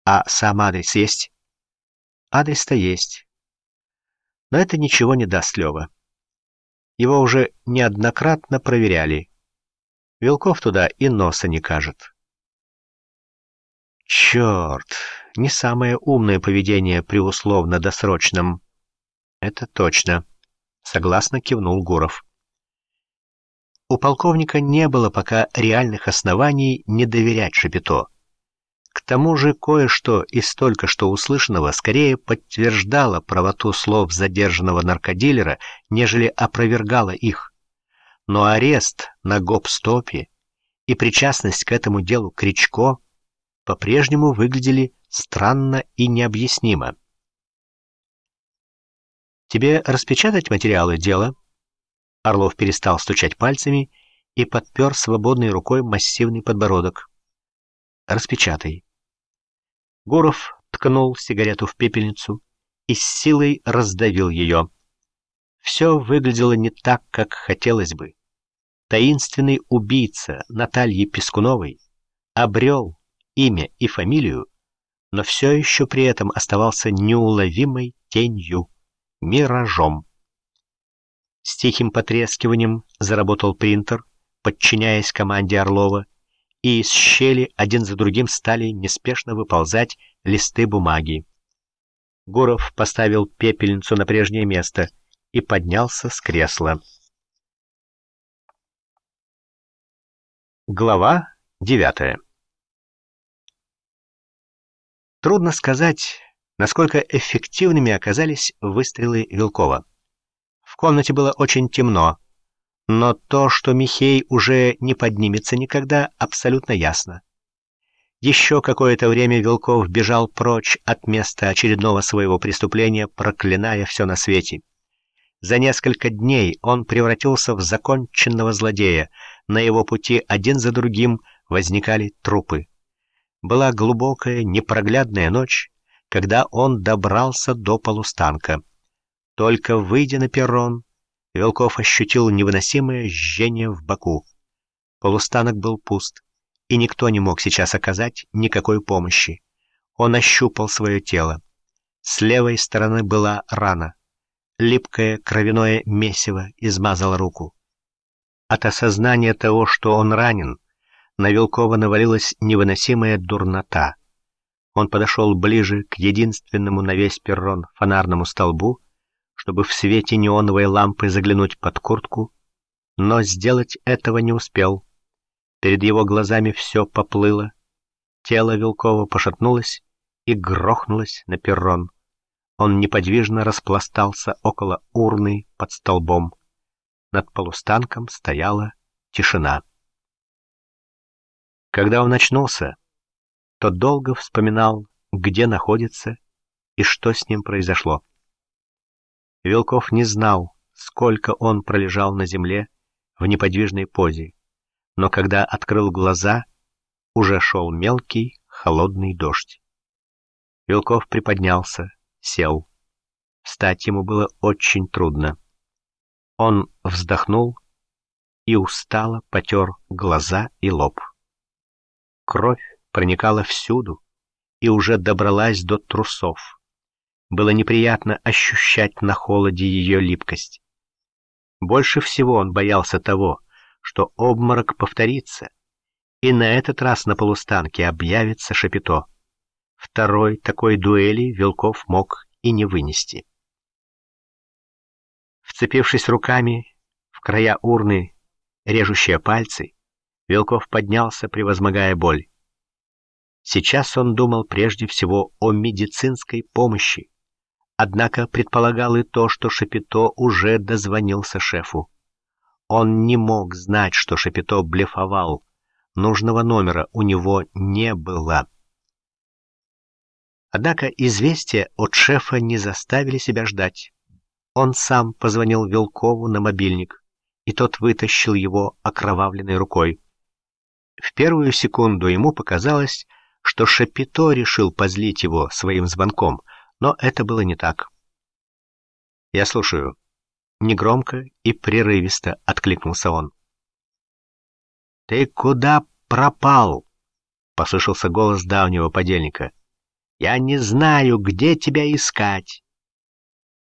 А сам адрес есть? Адрес-то есть. Но это ничего не даст, Лева. Его уже неоднократно проверяли. Вилков туда и носа не кажет. Черт, не самое умное поведение при условно-досрочном. Это точно, согласно кивнул Гуров. У полковника не было пока реальных оснований не доверять Шапито. К тому же кое-что из только что услышанного скорее подтверждало правоту слов задержанного наркодилера, нежели опровергало их. Но арест на гоп-стопе и причастность к этому делу Кричко по-прежнему выглядели странно и необъяснимо. «Тебе распечатать материалы дела?» Орлов перестал стучать пальцами и подпер свободной рукой массивный подбородок. «Распечатай». Гуров ткнул сигарету в пепельницу и с силой раздавил ее. Все выглядело не так, как хотелось бы. Таинственный убийца Натальи Пискуновой обрел имя и фамилию, но все еще при этом оставался неуловимой тенью, миражом. С тихим потрескиванием заработал принтер, подчиняясь команде Орлова, и из щели один за другим стали неспешно выползать листы бумаги. Гуров поставил пепельницу на прежнее место и поднялся с кресла. Глава 9. Трудно сказать, насколько эффективными оказались выстрелы Вилкова. В комнате было очень темно, но то, что Михей уже не поднимется никогда, абсолютно ясно. Еще какое-то время Вилков бежал прочь от места очередного своего преступления, проклиная все на свете. За несколько дней он превратился в законченного злодея, на его пути один за другим возникали трупы. Была глубокая, непроглядная ночь, когда он добрался до полустанка. Только выйдя на перрон, Вилков ощутил невыносимое жжение в боку. Полустанок был пуст, и никто не мог сейчас оказать никакой помощи. Он ощупал свое тело. С левой стороны была рана. Липкое кровяное месиво измазало руку. От осознания того, что он ранен, на Вилкова навалилась невыносимая дурнота. Он подошел ближе к единственному на весь перрон фонарному столбу, чтобы в свете неоновой лампы заглянуть под куртку, но сделать этого не успел. Перед его глазами все поплыло, тело Вилкова пошатнулось и грохнулось на перрон. Он неподвижно распластался около урны под столбом. Над полустанком стояла тишина. Когда он очнулся, то долго вспоминал, где находится и что с ним произошло. Вилков не знал, сколько он пролежал на земле в неподвижной позе, но когда открыл глаза, уже шел мелкий, холодный дождь. Вилков приподнялся, сел. Встать ему было очень трудно. Он вздохнул и устало потер глаза и лоб. Кровь проникала всюду и уже добралась до трусов. Было неприятно ощущать на холоде ее липкость. Больше всего он боялся того, что обморок повторится, и на этот раз на полустанке объявится Шапито. Второй такой дуэли Вилков мог и не вынести. Вцепившись руками в края урны, режущие пальцы, Вилков поднялся, превозмогая боль. Сейчас он думал прежде всего о медицинской помощи, однако предполагал и то, что Шапито уже дозвонился шефу. Он не мог знать, что Шапито блефовал. Нужного номера у него не было. Однако известия от шефа не заставили себя ждать. Он сам позвонил Вилкову на мобильник, и тот вытащил его окровавленной рукой. В первую секунду ему показалось, что Шапито решил позлить его своим звонком, но это было не так. «Я слушаю». Негромко и прерывисто откликнулся он. «Ты куда пропал?» — послышался голос давнего подельника. Я не знаю, где тебя искать.